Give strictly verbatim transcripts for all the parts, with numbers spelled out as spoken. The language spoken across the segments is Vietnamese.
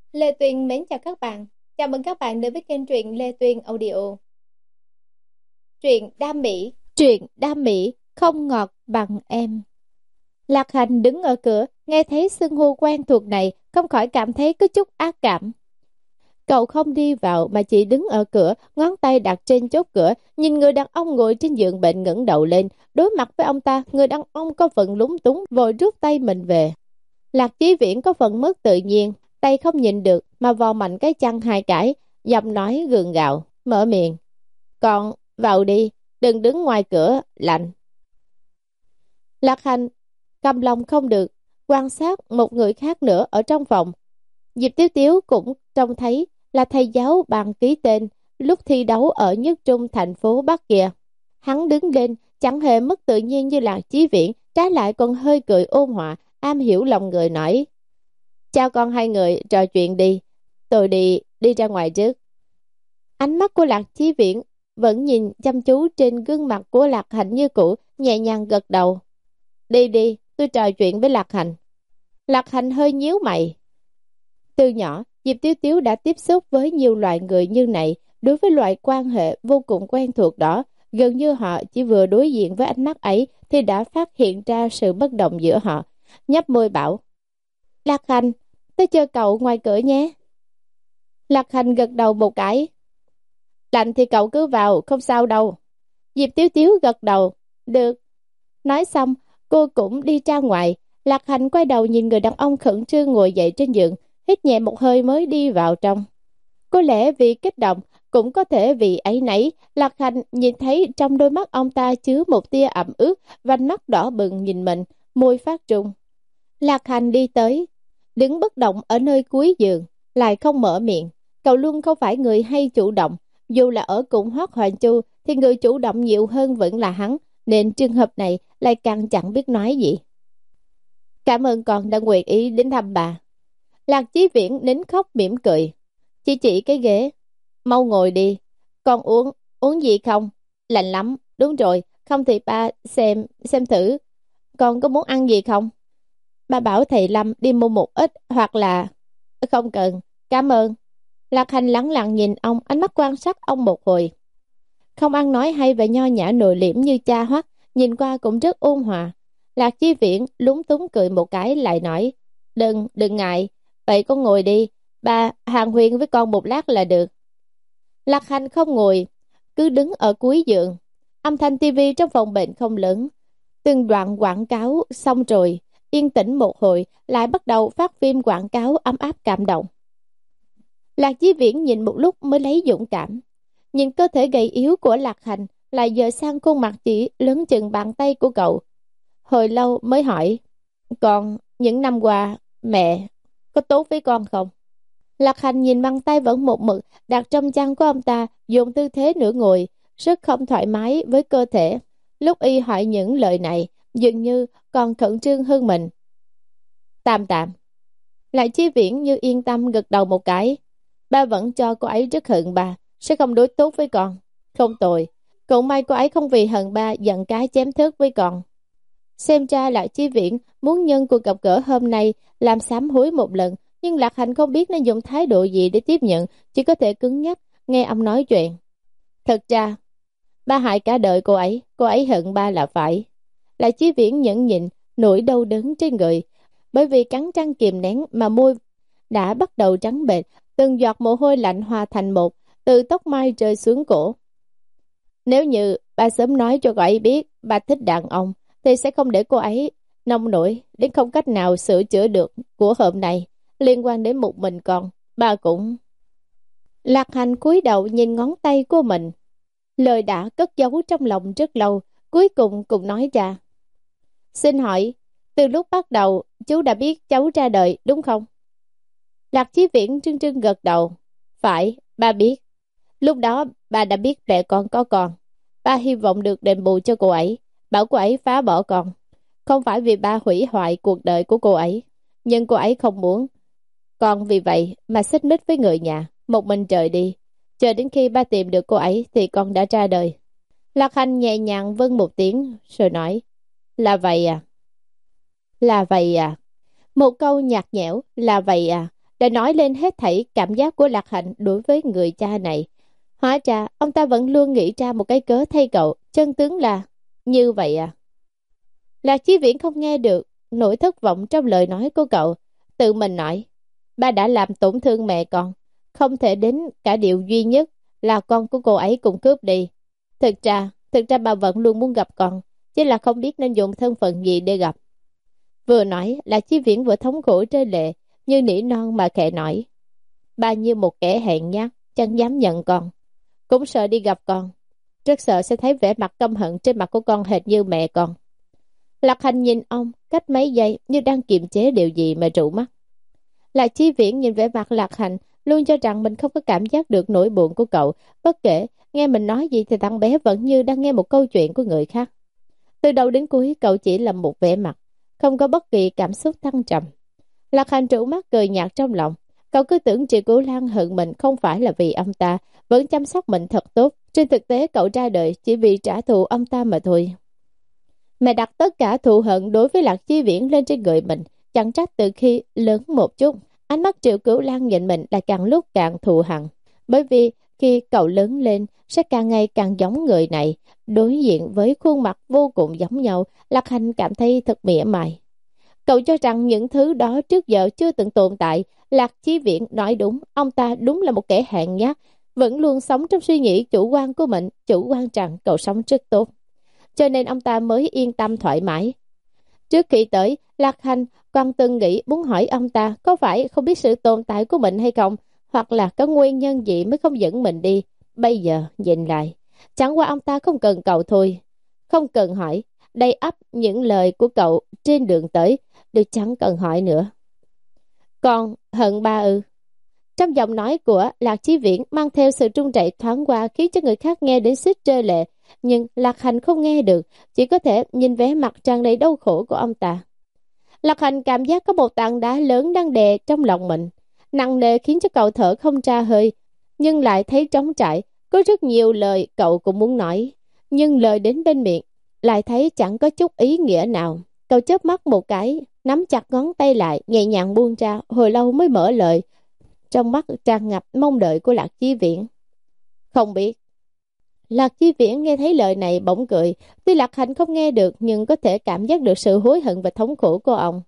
Lê Tuyên mến chào các bạn. Chào mừng các bạn đến với kênh truyện Lê Tuyên Audio. Truyện đam mỹ, truyện đam mỹ không ngọt bằng em. Lạc Hành đứng ở cửa, nghe thấy xưng hô quen thuộc này, không khỏi cảm thấy có chút ác cảm. Cậu không đi vào mà chỉ đứng ở cửa, ngón tay đặt trên chốt cửa, nhìn người đàn ông ngồi trên giường bệnh ngẩng đầu lên, đối mặt với ông ta, người đàn ông có phần lúng túng, vội rút tay mình về. Lạc Chí Viễn có phần mất tự nhiên, tay không nhìn được mà vò mạnh cái chăn hai cái, giọng nói gượng gạo, mở miệng. Con, vào đi, đừng đứng ngoài cửa, lạnh. Lạc Hành cầm lòng không được, quan sát một người khác nữa ở trong phòng. Diệp Tiếu Tiếu cũng trông thấy là thầy giáo bằng ký tên lúc thi đấu ở nhất trung thành phố Bắc kia. Hắn đứng lên, chẳng hề mất tự nhiên như Lạc Chí Viễn, trái lại còn hơi cười ôn hòa, am hiểu lòng người nói. Chào con hai người, trò chuyện đi. Tôi đi, đi ra ngoài trước. Ánh mắt của Lạc Chí Viễn vẫn nhìn chăm chú trên gương mặt của Lạc Hành như cũ, nhẹ nhàng gật đầu. Đi đi, tôi trò chuyện với Lạc Hành. Lạc Hành hơi nhíu mày. Từ nhỏ, Diệp Tiếu Tiếu đã tiếp xúc với nhiều loại người như này. Đối với loại quan hệ vô cùng quen thuộc đó, gần như họ chỉ vừa đối diện với ánh mắt ấy thì đã phát hiện ra sự bất đồng giữa họ. Nhấp môi bảo. Lạc Hành, tôi chờ cậu ngoài cửa nhé. Lạc Hành gật đầu một cái. Lạnh thì cậu cứ vào, không sao đâu. Diệp Tiếu Tiếu gật đầu. Được. Nói xong, cô cũng đi ra ngoài. Lạc Hành quay đầu nhìn người đàn ông khẩn trương ngồi dậy trên giường, hít nhẹ một hơi mới đi vào trong. Có lẽ vì kích động, cũng có thể vì áy náy, Lạc Hành nhìn thấy trong đôi mắt ông ta chứa một tia ẩm ướt, vành mắt đỏ bừng nhìn mình, môi phát trung. Lạc Hành đi tới, đứng bất động ở nơi cuối giường, lại không mở miệng. Cậu luôn không phải người hay chủ động, dù là ở cùng Hoắc Hoành Chu thì người chủ động nhiều hơn vẫn là hắn, nên trường hợp này lại càng chẳng biết nói gì. Cảm ơn con đã nguyện ý đến thăm bà. Lạc Chí Viễn nín khóc mỉm cười, chỉ chỉ cái ghế. Mau ngồi đi, con uống, uống gì không? Lạnh lắm, đúng rồi, không thì ba xem, xem thử. Con có muốn ăn gì không? Ba bảo thầy Lâm đi mua một ít hoặc là... Không cần, cảm ơn. Lạc Hành lẳng lặng nhìn ông, ánh mắt quan sát ông một hồi. Không ăn nói hay và nho nhã nội liễm như cha Hoắc, nhìn qua cũng rất ôn hòa. Lạc Chí Viễn lúng túng cười một cái lại nói. Đừng, đừng ngại, vậy con ngồi đi, ba hàn huyên với con một lát là được. Lạc Hành không ngồi, cứ đứng ở cuối giường. Âm thanh tivi trong phòng bệnh không lớn. Từng đoạn quảng cáo xong rồi, yên tĩnh một hồi, lại bắt đầu phát phim quảng cáo ấm áp cảm động. Lạc Chí Viễn nhìn một lúc mới lấy dũng cảm. Nhìn cơ thể gầy yếu của Lạc Hành, lại dời sang khuôn mặt chỉ lớn chừng bàn tay của cậu. Hồi lâu mới hỏi, con, những năm qua, mẹ có tốt với con không? Lạc Hành nhìn bàn tay vẫn một mực đặt trong chăn của ông ta, dùng tư thế nửa ngồi, rất không thoải mái với cơ thể. Lúc y hỏi những lời này, dường như còn khẩn trương hơn mình. Tạm tạm. Lại Chí Viễn như yên tâm gật đầu một cái. Ba vẫn cho cô ấy rất hận bà, sẽ không đối tốt với con. Không tồi, cũng may cô ấy không vì hận ba giận cái chém thớt với con. Xem ra Lại Chí Viễn muốn nhân cuộc gặp gỡ hôm nay làm sám hối một lần, nhưng Lạc Hành không biết nên dùng thái độ gì để tiếp nhận, chỉ có thể cứng nhắc nghe ông nói chuyện. Thật ra, ba hại cả đời cô ấy, cô ấy hận ba là phải. Lại Chí Viễn nhẫn nhịn nỗi đau đớn trên người, bởi vì cắn răng kìm nén mà môi đã bắt đầu trắng bệch, từng giọt mồ hôi lạnh hòa thành một, từ tóc mai rơi xuống cổ. Nếu như ba sớm nói cho cô ấy biết ba thích đàn ông, thì sẽ không để cô ấy nông nổi đến không cách nào sửa chữa được của hôm nay. Liên quan đến một mình con, ba cũng... Lạc Hành cúi đầu nhìn ngón tay của mình. Lời đã cất giấu trong lòng rất lâu, cuối cùng cũng nói ra. Xin hỏi, từ lúc bắt đầu chú đã biết cháu ra đời đúng không? Lạc Chí Viễn trưng trưng gật đầu. Phải, ba biết. Lúc đó ba đã biết mẹ con có con. Ba hy vọng được đền bù cho cô ấy, bảo cô ấy phá bỏ con. Không phải vì ba hủy hoại cuộc đời của cô ấy, nhưng cô ấy không muốn. Con vì vậy mà xích mích với người nhà, một mình trời đi. Chờ đến khi ba tìm được cô ấy thì con đã ra đời. Lạc Hành nhẹ nhàng vâng một tiếng rồi nói. Là vậy à? Là vậy à? Một câu nhạt nhẽo, là vậy à, đã nói lên hết thảy cảm giác của Lạc Hạnh đối với người cha này. Hóa ra, ông ta vẫn luôn nghĩ ra một cái cớ thay cậu, chân tướng là như vậy à. Lạc Chí Viễn không nghe được nỗi thất vọng trong lời nói của cậu, tự mình nói, ba đã làm tổn thương mẹ con, không thể đến cả điều duy nhất là con của cô ấy cũng cướp đi. Thực ra, thực ra bà vẫn luôn muốn gặp con, chỉ là không biết nên dùng thân phận gì để gặp. Vừa nói, Lạc Chí Viễn vừa thống khổ rơi lệ, như nỉ non mà khẽ nói, ba như một kẻ hèn nhát, chẳng dám nhận con, cũng sợ đi gặp con, rất sợ sẽ thấy vẻ mặt căm hận trên mặt của con hệt như mẹ con. Lạc Hành nhìn ông cách mấy giây như đang kiềm chế điều gì mà trụ mắt. Lạc Chí Viễn nhìn vẻ mặt Lạc Hành, luôn cho rằng mình không có cảm giác được nỗi buồn của cậu, bất kể nghe mình nói gì thì thằng bé vẫn như đang nghe một câu chuyện của người khác. Từ đầu đến cuối cậu chỉ là một vẻ mặt, không có bất kỳ cảm xúc thăng trầm. Lạc Hành trụ mắt cười nhạt trong lòng, cậu cứ tưởng Triệu Cửu Lan hận mình không phải là vì ông ta vẫn chăm sóc mình thật tốt, trên thực tế cậu ra đời chỉ vì trả thù ông ta mà thôi. Mẹ đặt tất cả thù hận đối với Lạc Chí Viễn lên trên người mình, chẳng trách từ khi lớn một chút, ánh mắt Triệu Cửu Lan nhìn mình là càng lúc càng thù hằn. Bởi vì khi cậu lớn lên sẽ càng ngày càng giống người này, đối diện với khuôn mặt vô cùng giống nhau, Lạc Hành cảm thấy thật mỉa mai. Cậu cho rằng những thứ đó trước giờ chưa từng tồn tại. Lạc Chí Viễn nói đúng, ông ta đúng là một kẻ hèn nhát, vẫn luôn sống trong suy nghĩ chủ quan của mình, chủ quan rằng cậu sống rất tốt, cho nên ông ta mới yên tâm thoải mái. Trước khi tới, Lạc Hành còn từng nghĩ muốn hỏi ông ta có phải không biết sự tồn tại của mình hay không, hoặc là có nguyên nhân gì mới không dẫn mình đi. Bây giờ nhìn lại, chẳng qua ông ta không cần cậu thôi, không cần hỏi, đầy ắp những lời của cậu trên đường tới đều chẳng cần hỏi nữa. Còn hận ba ư? Trong giọng nói của Lạc Chí Viễn mang theo sự trung chạy thoáng qua, khiến cho người khác nghe đến xích rơi lệ, nhưng Lạc Hành không nghe được, chỉ có thể nhìn vẻ mặt tràn đầy đau khổ của ông ta. Lạc Hành cảm giác có một tảng đá lớn đang đè trong lòng mình, nặng nề khiến cho cậu thở không ra hơi, nhưng lại thấy trống trải. Có rất nhiều lời cậu cũng muốn nói, nhưng lời đến bên miệng lại thấy chẳng có chút ý nghĩa nào. Cậu chớp mắt một cái, nắm chặt ngón tay lại, nhẹ nhàng buông ra, hồi lâu mới mở lời, trong mắt tràn ngập mong đợi của Lạc Chí Viễn. Không biết. Lạc Chí Viễn nghe thấy lời này bỗng cười, tuy Lạc Hành không nghe được nhưng có thể cảm giác được sự hối hận và thống khổ của ông.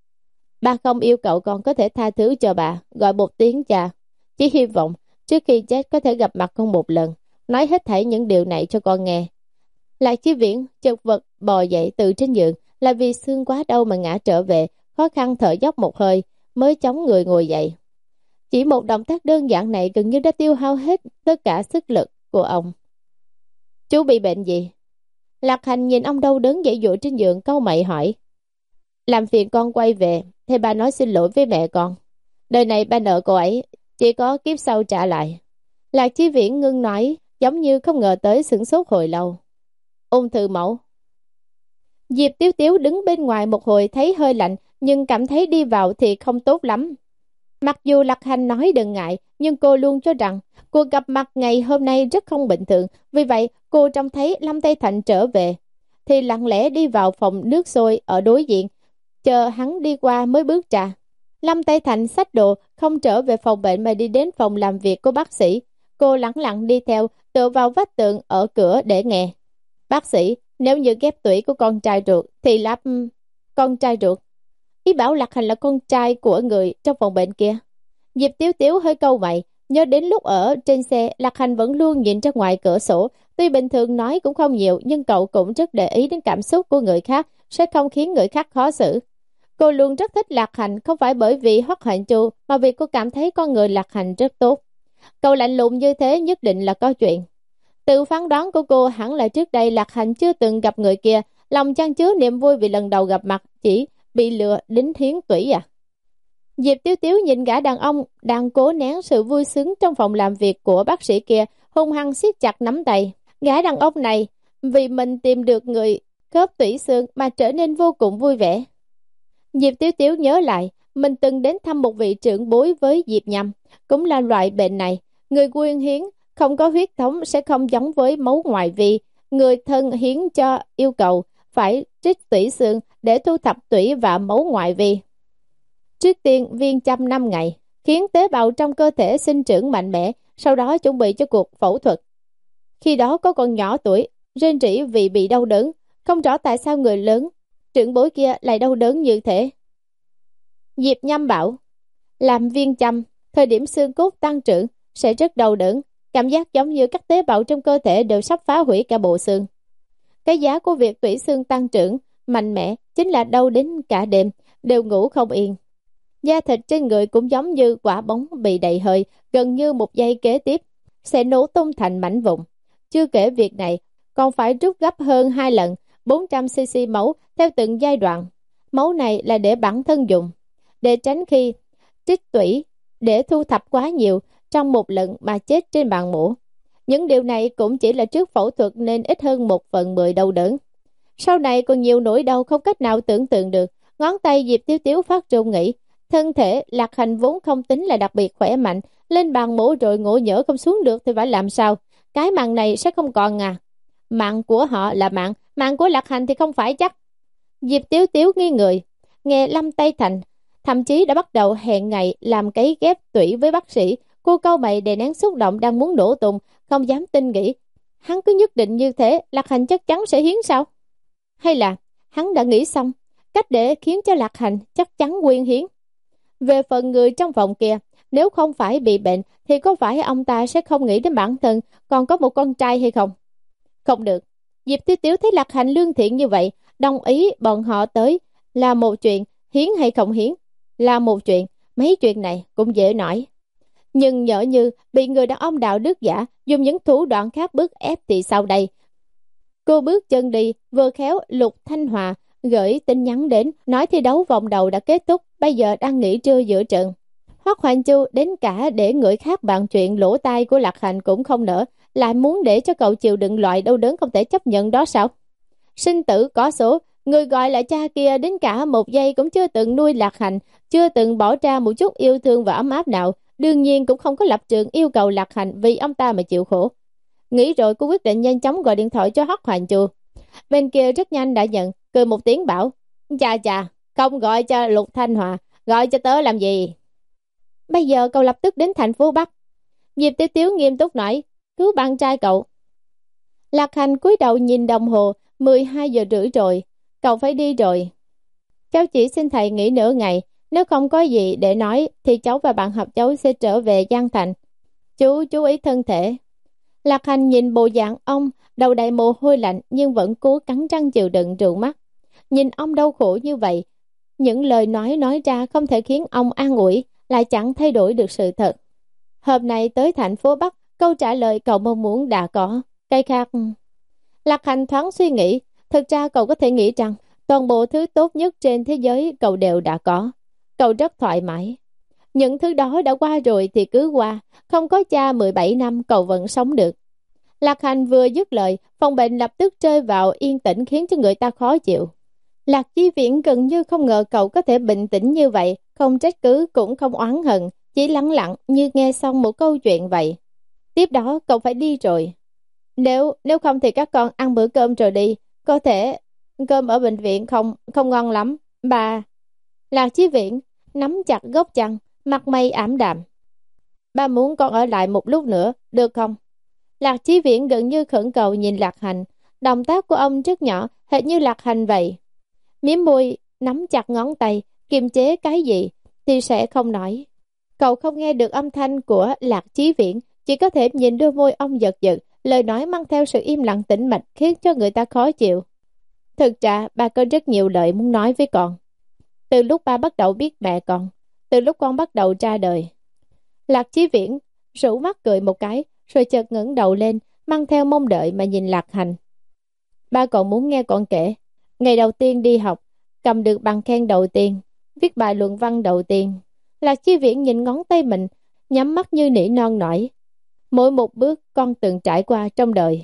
Ba không yêu cậu còn có thể tha thứ cho bà, gọi một tiếng cha. Chỉ hy vọng trước khi chết có thể gặp mặt con một lần, nói hết thảy những điều này cho con nghe. Lạc Chí Viễn chật vật bò dậy từ trên giường, là vì xương quá đau mà ngã trở về, khó khăn thở dốc một hơi mới chống người ngồi dậy. Chỉ một động tác đơn giản này gần như đã tiêu hao hết tất cả sức lực của ông. Chú bị bệnh gì? Lạc Hành nhìn ông đau đớn dãy dụa trên giường, cau mày hỏi. Làm phiền con quay về, thì bà nói xin lỗi với mẹ con. Đời này ba nợ cô ấy, chỉ có kiếp sau trả lại. Lạc Chí Viễn ngưng nói, giống như không ngờ tới, sửng sốt hồi lâu. Ung thư mẫu. Diệp Tiếu Tiếu đứng bên ngoài một hồi thấy hơi lạnh, nhưng cảm thấy đi vào thì không tốt lắm. Mặc dù Lạc Hành nói đừng ngại, nhưng cô luôn cho rằng cuộc gặp mặt ngày hôm nay rất không bình thường. Vì vậy cô trông thấy Lâm Tây Thành trở về thì lặng lẽ đi vào phòng nước sôi ở đối diện, chờ hắn đi qua mới bước ra. Lâm Tây Thành xách đồ không trở về phòng bệnh mà đi đến phòng làm việc của bác sĩ. Cô lẳng lặng đi theo, tựa vào vách tường ở cửa để nghe. Bác sĩ, nếu như ghép tủy của con trai ruột thì lắp... Con trai ruột? Ý bảo Lạc Hành là con trai của người trong phòng bệnh kia. Diệp Tiếu Tiếu hơi câu mày, nhớ đến lúc ở trên xe Lạc Hành vẫn luôn nhìn ra ngoài cửa sổ. Tuy bình thường nói cũng không nhiều, nhưng cậu cũng rất để ý đến cảm xúc của người khác, sẽ không khiến người khác khó xử. Cô luôn rất thích Lạc Hành, không phải bởi vì Hoắc Hành Chu, mà vì cô cảm thấy con người Lạc Hành rất tốt. Cậu lạnh lùng như thế nhất định là có chuyện. Từ phán đoán của cô hẳn là trước đây Lạc Hành chưa từng gặp người kia, lòng chan chứa niềm vui vì lần đầu gặp mặt, chỉ bị lừa đến thiến tủy à. Diệp Tiếu Tiếu nhìn gã đàn ông đang cố nén sự vui sướng trong phòng làm việc của bác sĩ kia, hung hăng siết chặt nắm tay. Gã đàn ông này vì mình tìm được người khớp tủy xương mà trở nên vô cùng vui vẻ. Diệp Tiếu Tiếu nhớ lại, mình từng đến thăm một vị trưởng bối với Diệp Nhâm, cũng là loại bệnh này. Người quyên hiến không có huyết thống sẽ không giống với máu ngoại vi. Người thân hiến cho yêu cầu phải trích tủy xương để thu thập tủy và máu ngoại vi. Trước tiên viên chăm năm ngày, khiến tế bào trong cơ thể sinh trưởng mạnh mẽ, sau đó chuẩn bị cho cuộc phẫu thuật. Khi đó có con nhỏ tuổi, rên rỉ vì bị đau đớn, không rõ tại sao người lớn, trưởng bối kia lại đau đớn như thế. Diệp Nhâm bảo, làm viên châm, thời điểm xương cốt tăng trưởng sẽ rất đau đớn, cảm giác giống như các tế bào trong cơ thể đều sắp phá hủy cả bộ xương. Cái giá của việc tủy xương tăng trưởng mạnh mẽ chính là đau đến cả đêm, đều ngủ không yên. Da thịt trên người cũng giống như quả bóng bị đầy hơi, gần như một giây kế tiếp sẽ nổ tung thành mảnh vụn. Chưa kể việc này còn phải rút gấp hơn hai lần bốn trăm xê xê máu theo từng giai đoạn. Máu này là để bản thân dùng, để tránh khi trích tủy để thu thập quá nhiều trong một lần mà chết trên bàn mổ. Những điều này cũng chỉ là trước phẫu thuật nên ít hơn một phần mười đau đớn. Sau này còn nhiều nỗi đau không cách nào tưởng tượng được. Ngón tay Diệp Tiếu Tiếu phát run nghĩ, thân thể Lạc Hành vốn không tính là đặc biệt khỏe mạnh, lên bàn mổ rồi ngộ nhỡ không xuống được thì phải làm sao? Cái mạng này sẽ không còn à? Mạng của họ là mạng, mạng của Lạc Hành thì không phải chắc. Diệp Tiếu Tiếu nghi người, nghe Lâm Tây Thành thậm chí đã bắt đầu hẹn ngày làm cấy ghép tủy với bác sĩ. Cô cau mày đè nén xúc động đang muốn nổ tung, không dám tin nghĩ. Hắn cứ nhất định như thế, Lạc Hành chắc chắn sẽ hiến sao? Hay là hắn đã nghĩ xong cách để khiến cho Lạc Hành chắc chắn quyên hiến? Về phần người trong phòng kia, nếu không phải bị bệnh thì có phải ông ta sẽ không nghĩ đến bản thân còn có một con trai hay không? Không được. Diệp Tiếu Tiếu thấy Lạc Hành lương thiện như vậy, đồng ý bọn họ tới là một chuyện, hiến hay không hiến là một chuyện. Mấy chuyện này cũng dễ nói, nhưng nhỡ như bị người đàn ông đạo đức giả dùng những thủ đoạn khác bức ép thì sau đây? Cô bước chân đi, vừa khéo Lục Thanh Hòa gửi tin nhắn đến, nói thi đấu vòng đầu đã kết thúc, bây giờ đang nghỉ trưa giữa trận. Hoắc Hoành Chu đến cả để người khác bàn chuyện lỗ tai của Lạc Hành cũng không nỡ, lại muốn để cho cậu chịu đựng loại đau đớn không thể chấp nhận đó sao? Sinh tử có số, người gọi là cha kia đến cả một giây cũng chưa từng nuôi Lạc Hành, chưa từng bỏ ra một chút yêu thương và ấm áp nào, đương nhiên cũng không có lập trường yêu cầu Lạc Hành vì ông ta mà chịu khổ. Nghĩ rồi cô quyết định nhanh chóng gọi điện thoại cho Hoắc Hoành Chu. Bên kia rất nhanh đã nhận, cười một tiếng bảo, chà chà, không gọi cho Lục Thanh Hòa, gọi cho tớ làm gì? Bây giờ cậu lập tức đến thành phố Bắc. Diệp Tiếu Tiếu nghiêm túc nói, cứu bạn trai cậu. Lạc Hành cúi đầu nhìn đồng hồ, mười hai giờ rưỡi rồi, cậu phải đi rồi. Cháu chỉ xin thầy nghỉ nửa ngày, nếu không có gì để nói thì cháu và bạn học cháu sẽ trở về Giang Thành. Chú chú ý thân thể. Lạc Hành nhìn bộ dạng ông, đầu đầy mồ hôi lạnh nhưng vẫn cố cắn răng chịu đựng trợn mắt. Nhìn ông đau khổ như vậy, những lời nói nói ra không thể khiến ông an ủi, lại chẳng thay đổi được sự thật. Hôm nay tới thành phố Bắc, câu trả lời cậu mong muốn đã có. Cái khác... Lạc Hành thoáng suy nghĩ, thực ra cậu có thể nghĩ rằng toàn bộ thứ tốt nhất trên thế giới cậu đều đã có. Cậu rất thoải mái. Những thứ đó đã qua rồi thì cứ qua, không có cha mười bảy năm cậu vẫn sống được. Lạc Hành vừa dứt lời, phòng bệnh lập tức rơi vào yên tĩnh khiến cho người ta khó chịu. Lạc Chí Viễn gần như không ngờ cậu có thể bình tĩnh như vậy, không trách cứ cũng không oán hận, chỉ lắng lặng như nghe xong một câu chuyện vậy. Tiếp đó cậu phải đi rồi. Nếu nếu không thì các con ăn bữa cơm rồi đi, có thể cơm ở bệnh viện không không ngon lắm. Bà... Lạc Chí Viễn nắm chặt gốc chăn, mặt mày ảm đạm. Ba muốn con ở lại một lúc nữa, được không? Lạc Chí Viễn gần như khẩn cầu nhìn Lạc Hành, động tác của ông rất nhỏ, hệt như Lạc Hành vậy. Mím môi, nắm chặt ngón tay, kiềm chế cái gì thì sẽ không nói. Cậu không nghe được âm thanh của Lạc Chí Viễn, chỉ có thể nhìn đôi môi ông giật giật, lời nói mang theo sự im lặng tĩnh mịch khiến cho người ta khó chịu. Thực ra ba có rất nhiều lời muốn nói với con. Từ lúc ba bắt đầu biết mẹ con, từ lúc con bắt đầu ra đời. Lạc Chí Viễn rủ mắt cười một cái, rồi chợt ngẩng đầu lên, mang theo mong đợi mà nhìn Lạc Hành. Ba còn muốn nghe con kể. Ngày đầu tiên đi học, cầm được bằng khen đầu tiên, viết bài luận văn đầu tiên. Lạc Chí Viễn nhìn ngón tay mình, nhắm mắt như nỉ non nổi. Mỗi một bước con từng trải qua trong đời.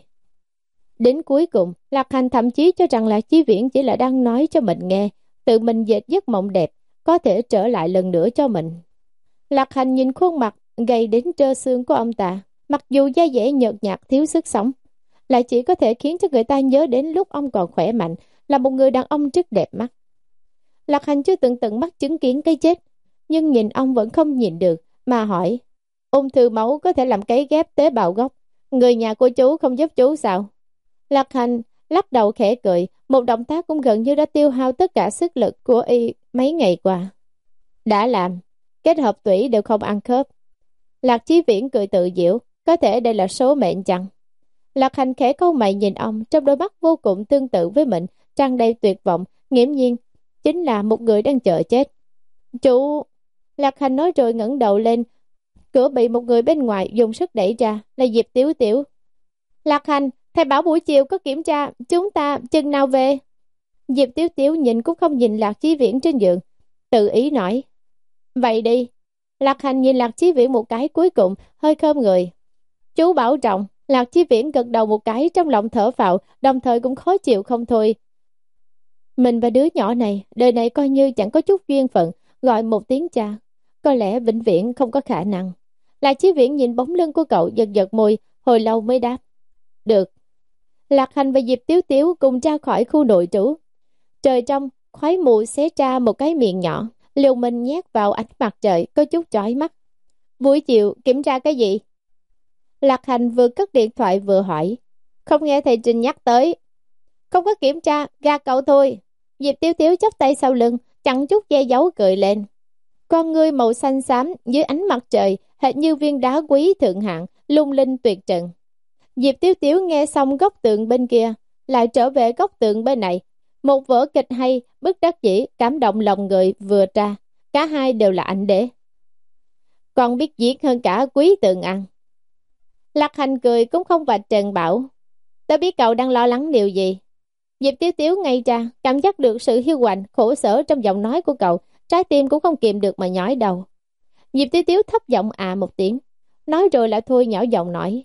Đến cuối cùng, Lạc Hành thậm chí cho rằng Lạc Chí Viễn chỉ là đang nói cho mình nghe, tự mình dệt giấc mộng đẹp, có thể trở lại lần nữa cho mình. Lạc Hành nhìn khuôn mặt gầy đến trơ xương của ông ta, mặc dù da dẻ nhợt nhạt thiếu sức sống, lại chỉ có thể khiến cho người ta nhớ đến lúc ông còn khỏe mạnh, là một người đàn ông rất đẹp mắt. Lạc Hành chưa từng tận mắt chứng kiến cái chết, nhưng nhìn ông vẫn không nhìn được, mà hỏi, ung thư máu có thể làm cấy ghép tế bào gốc, người nhà của chú không giúp chú sao? Lạc Hành lắc đầu khẽ cười, một động tác cũng gần như đã tiêu hao tất cả sức lực của y mấy ngày qua. Đã làm, kết hợp tủy đều không ăn khớp. Lạc Chí Viễn cười tự giễu, có thể đây là số mệnh chăng? Lạc Hành khẽ câu mày nhìn ông, trong đôi mắt vô cùng tương tự với mình, tràn đầy tuyệt vọng, nghiễm nhiên chính là một người đang chờ chết. Chú... Lạc Hành nói rồi ngẩng đầu lên, cửa bị một người bên ngoài dùng sức đẩy ra, là Diệp Tiểu Tiểu. Lạc Hành, thầy bảo buổi chiều có kiểm tra, chúng ta chừng nào về? Diệp Tiểu Tiểu nhìn cũng không nhìn Lạc Chí Viễn trên giường, tự ý nói. Vậy đi. Lạc Hành nhìn Lạc Chí Viễn một cái, cuối cùng hơi khom người. Chú bảo trọng. Lạc Chí Viễn gật đầu một cái, trong lòng thở phào, đồng thời cũng khó chịu không thôi. Mình và đứa nhỏ này, đời này coi như chẳng có chút duyên phận, gọi một tiếng cha, có lẽ vĩnh viễn không có khả năng. Lạc Chí Viễn nhìn bóng lưng của cậu, giật giật môi, hồi lâu mới đáp. Được. Lạc Hành và Diệp Tiếu Tiếu cùng ra khỏi khu nội trú. Trời trong, khói mù xé ra một cái miệng nhỏ, liều mình nhét vào ánh mặt trời, có chút chói mắt. Buổi chiều, kiểm tra cái gì? Lạc Hành vừa cất điện thoại vừa hỏi. Không nghe thầy Trình nhắc tới. Không có kiểm tra, gạt cậu thôi. Diệp Tiếu Tiếu chắp tay sau lưng, chẳng chút che giấu cười lên. Con ngươi màu xanh xám dưới ánh mặt trời, hệt như viên đá quý thượng hạng, lung linh tuyệt trần. Diệp Tiếu Tiếu nghe xong góc tượng bên kia, lại trở về góc tượng bên này. Một vở kịch hay, bất đắc dĩ, cảm động lòng người vừa ra. Cả hai đều là ảnh đế. Còn biết diễn hơn cả quý tượng ăn. Lạc Hành cười cũng không vạch trần bảo. Tớ biết cậu đang lo lắng điều gì. Diệp Tiếu Tiếu ngay ra, cảm giác được sự hiu quạnh, khổ sở trong giọng nói của cậu. Trái tim cũng không kìm được mà nhói đầu. Diệp Tiếu Tiếu thấp giọng à một tiếng. Nói rồi lại thôi nhỏ giọng nói.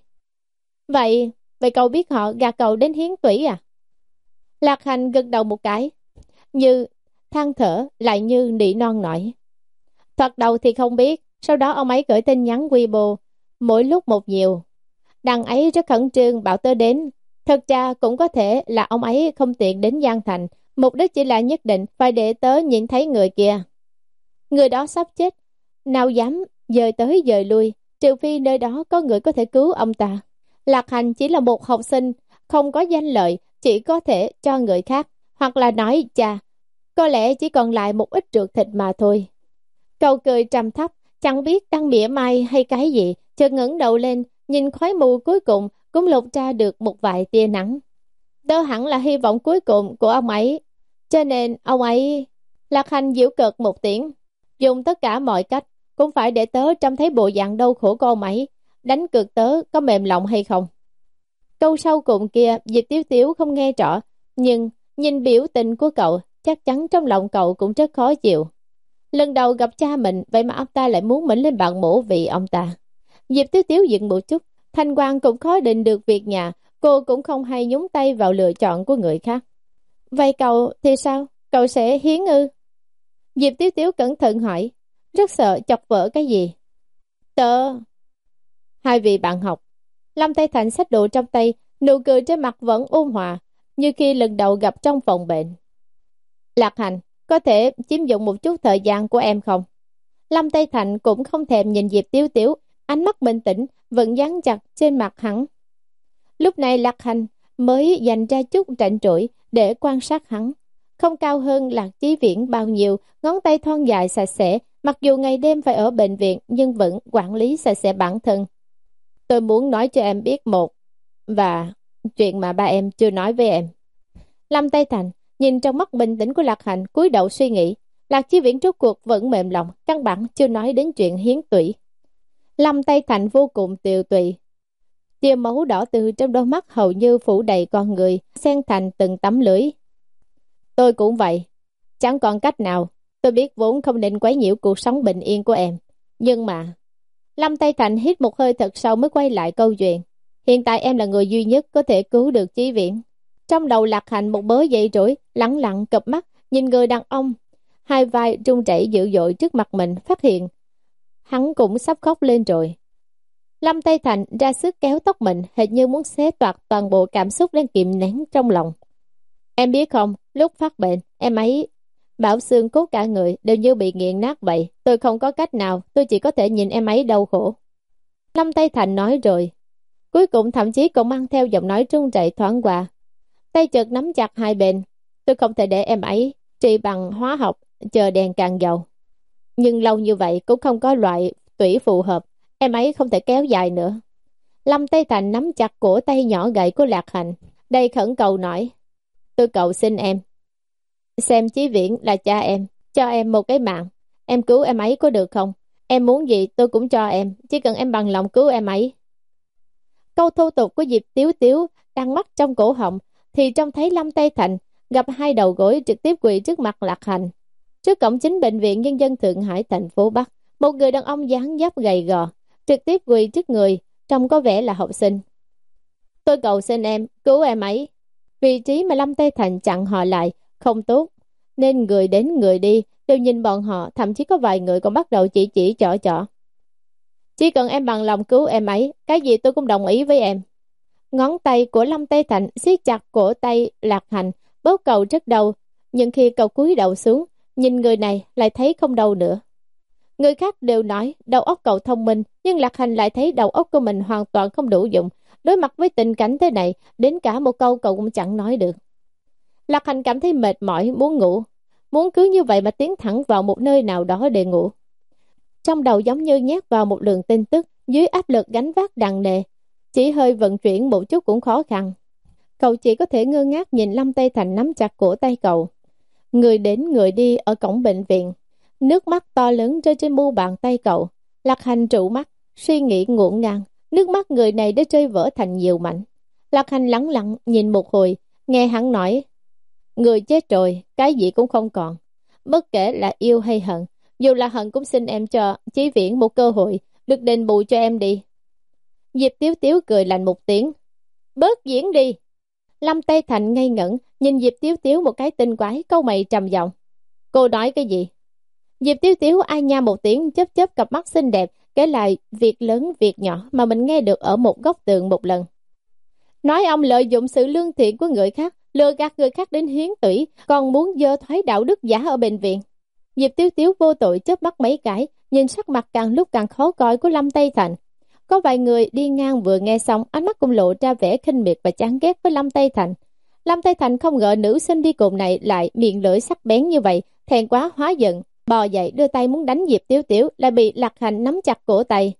Vậy, vậy cậu biết họ gạt cậu đến hiến tủy à? Lạc Hành gật đầu một cái. Như than thở, lại như nỉ non nổi. Thoạt đầu thì không biết. Sau đó ông ấy gửi tin nhắn Weibo, mỗi lúc một nhiều. Đằng ấy rất khẩn trương bảo tớ đến. Thật ra cũng có thể là ông ấy không tiện đến Giang Thành. Mục đích chỉ là nhất định phải để tớ nhìn thấy người kia. Người đó sắp chết, nào dám dời tới dời lui, trừ phi nơi đó có người có thể cứu ông ta. Lạc Hành chỉ là một học sinh, không có danh lợi, chỉ có thể cho người khác, hoặc là nói chà, có lẽ chỉ còn lại một ít ruột thịt mà thôi. Cậu cười trầm thấp, chẳng biết đang mỉa mai hay cái gì, chợt ngẩng đầu lên, nhìn khói mù cuối cùng cũng lột ra được một vài tia nắng. Đó hẳn là hy vọng cuối cùng của ông ấy, cho nên ông ấy... Lạc Hành giễu cợt một tiếng, dùng tất cả mọi cách, cũng phải để tớ trông thấy bộ dạng đau khổ của ông ấy, đánh cược tớ có mềm lòng hay không. Câu sau cùng kia, Diệp Tiếu Tiếu không nghe rõ, nhưng nhìn biểu tình của cậu, chắc chắn trong lòng cậu cũng rất khó chịu. Lần đầu gặp cha mình, vậy mà ông ta lại muốn mình lên bàn mổ vì ông ta. Diệp Tiếu Tiếu dừng một chút, Thanh Quang cũng khó định được việc nhà, cô cũng không hay nhúng tay vào lựa chọn của người khác. Vậy cậu thì sao? Cậu sẽ hiến ư? Diệp Tiếu Tiếu cẩn thận hỏi, rất sợ chọc vỡ cái gì. Tớ... Hai vị bạn học. Lâm Tây Thành xách đồ trong tay, nụ cười trên mặt vẫn ôn hòa, như khi lần đầu gặp trong phòng bệnh. Lạc Hành, có thể chiếm dụng một chút thời gian của em không? Lâm Tây Thành cũng không thèm nhìn Diệp Tiếu Tiếu, ánh mắt bình tĩnh, vẫn dán chặt trên mặt hắn. Lúc này Lạc Hành mới dành ra chút rảnh rỗi để quan sát hắn. Không cao hơn Lạc Chí Viễn bao nhiêu, ngón tay thon dài sạch sẽ, mặc dù ngày đêm phải ở bệnh viện nhưng vẫn quản lý sạch sẽ bản thân. Tôi muốn nói cho em biết một, và chuyện mà ba em chưa nói với em. Lâm Tây Thành nhìn trong mắt bình tĩnh của Lạc Hành, cúi đầu suy nghĩ. Lạc Chí Viễn rốt cuộc vẫn mềm lòng, căn bản chưa nói đến chuyện hiến tủy. Lâm Tây Thành vô cùng tiều tụy, tia máu đỏ từ trong đôi mắt hầu như phủ đầy con người, xen thành từng tấm lưỡi. Tôi cũng vậy, chẳng còn cách nào. Tôi biết vốn không định quấy nhiễu cuộc sống bình yên của em, nhưng mà... Lâm Tây Thành hít một hơi thật sâu mới quay lại câu chuyện. Hiện tại em là người duy nhất có thể cứu được Chí Viễn. Trong đầu Lạc Hành một bớ dậy rối, lẳng lặng cụp mắt nhìn người đàn ông, hai vai run rẩy dữ dội trước mặt mình, phát hiện hắn cũng sắp khóc lên rồi. Lâm Tây Thành ra sức kéo tóc mình, hệt như muốn xé toạc toàn bộ cảm xúc đang kìm nén trong lòng. Em biết không, lúc phát bệnh, em ấy bảo xương cốt cả người đều như bị nghiện nát vậy. Tôi không có cách nào, tôi chỉ có thể nhìn em ấy đau khổ. Lâm Tây Thành nói rồi. Cuối cùng thậm chí còn mang theo giọng nói run rẩy thoáng qua. Tay chợt nắm chặt hai bên. Tôi không thể để em ấy trị bằng hóa học, chờ đèn càng dầu. Nhưng lâu như vậy cũng không có loại tủy phù hợp. Em ấy không thể kéo dài nữa. Lâm Tây Thành nắm chặt cổ tay nhỏ gầy của Lạc Hành, đầy khẩn cầu nói. Tôi cầu xin em. Xem Chí Viễn là cha em, cho em một cái mạng. Em cứu em ấy có được không? Em muốn gì tôi cũng cho em, chỉ cần em bằng lòng cứu em ấy. Câu thô tục của Diệp Tiếu Tiếu đang mắc trong cổ họng, thì trông thấy Lâm Tây Thành gặp hai đầu gối trực tiếp quỳ trước mặt Lạc Hành. Trước cổng chính bệnh viện Nhân dân Thượng Hải thành phố Bắc, một người đàn ông dáng dấp gầy gò, trực tiếp quỳ trước người, trông có vẻ là học sinh. Tôi cầu xin em, cứu em ấy. Vị trí mà Lâm Tây Thành chặn họ lại, không tốt, nên người đến người đi đều nhìn bọn họ, thậm chí có vài người còn bắt đầu chỉ chỉ trỏ trỏ. Chỉ cần em bằng lòng cứu em ấy, cái gì tôi cũng đồng ý với em. Ngón tay của Lâm Tây Thành siết chặt cổ tay Lạc Hành, bóp cầu rất đau, nhưng khi cậu cúi đầu xuống, nhìn người này lại thấy không đau nữa. Người khác đều nói đầu óc cậu thông minh, nhưng Lạc Hành lại thấy đầu óc của mình hoàn toàn không đủ dụng. Đối mặt với tình cảnh thế này, đến cả một câu cậu cũng chẳng nói được. Lạc Hành cảm thấy mệt mỏi, muốn ngủ. Muốn cứ như vậy mà tiến thẳng vào một nơi nào đó để ngủ. Trong đầu giống như nhét vào một lượng tin tức, dưới áp lực gánh vác nặng nề, chỉ hơi vận chuyển một chút cũng khó khăn. Cậu chỉ có thể ngơ ngác nhìn Lâm Tây Thành nắm chặt cổ tay cậu. Người đến người đi ở cổng bệnh viện. Nước mắt to lớn rơi trên mu bàn tay cậu. Lạc Hành trụ mắt, suy nghĩ ngổn ngang. Nước mắt người này đã rơi vỡ thành nhiều mảnh. Lạc Hành lặng lặng nhìn một hồi, nghe hắn nói. Người chết rồi, cái gì cũng không còn. Bất kể là yêu hay hận, dù là hận cũng xin em cho Chí Viễn một cơ hội, được đền bù cho em đi. Diệp Tiếu Tiếu cười lạnh một tiếng. Bớt diễn đi. Lâm Tây Thành ngây ngẩn, nhìn Diệp Tiếu Tiếu một cái tinh quái, câu mày trầm giọng. Cô nói cái gì? Diệp Tiếu Tiếu ai nha một tiếng, chớp chớp cặp mắt xinh đẹp, kể lại việc lớn việc nhỏ mà mình nghe được ở một góc tường một lần. Nói ông lợi dụng sự lương thiện của người khác, lừa gạt người khác đến hiến tủy, còn muốn dơ thoái đạo đức giả ở bệnh viện. Diệp Tiếu Tiếu vô tội chớp mắt mấy cái, nhìn sắc mặt càng lúc càng khó coi của Lâm Tây Thành. Có vài người đi ngang vừa nghe xong, ánh mắt cũng lộ ra vẻ khinh miệt và chán ghét với Lâm Tây Thành. Lâm Tây Thành không ngờ nữ sinh đi cùng này lại miệng lưỡi sắc bén như vậy, thẹn quá hóa giận, bò dậy đưa tay muốn đánh Diệp Tiếu Tiếu, lại bị Lạc Hành nắm chặt cổ tay.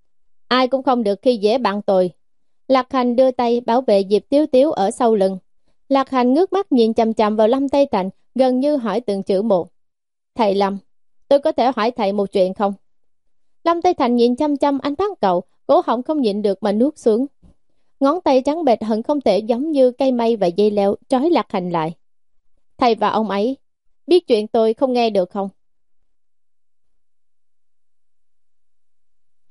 Ai cũng không được khi dễ bạn tôi. Lạc Hành đưa tay bảo vệ Diệp Tiếu Tiếu ở sau lưng. Lạc Hành ngước mắt nhìn chằm chằm vào Lâm Tây Thành, gần như hỏi từng chữ một. Thầy Lâm, tôi có thể hỏi thầy một chuyện không? Lâm Tây Thành nhìn chăm chăm ánh mắt cậu, cổ họng không nhịn được mà nuốt xuống. Ngón tay trắng bệch hận không thể giống như cây mây và dây leo trói Lạc Hành lại. Thầy và ông ấy biết chuyện tôi không nghe được không?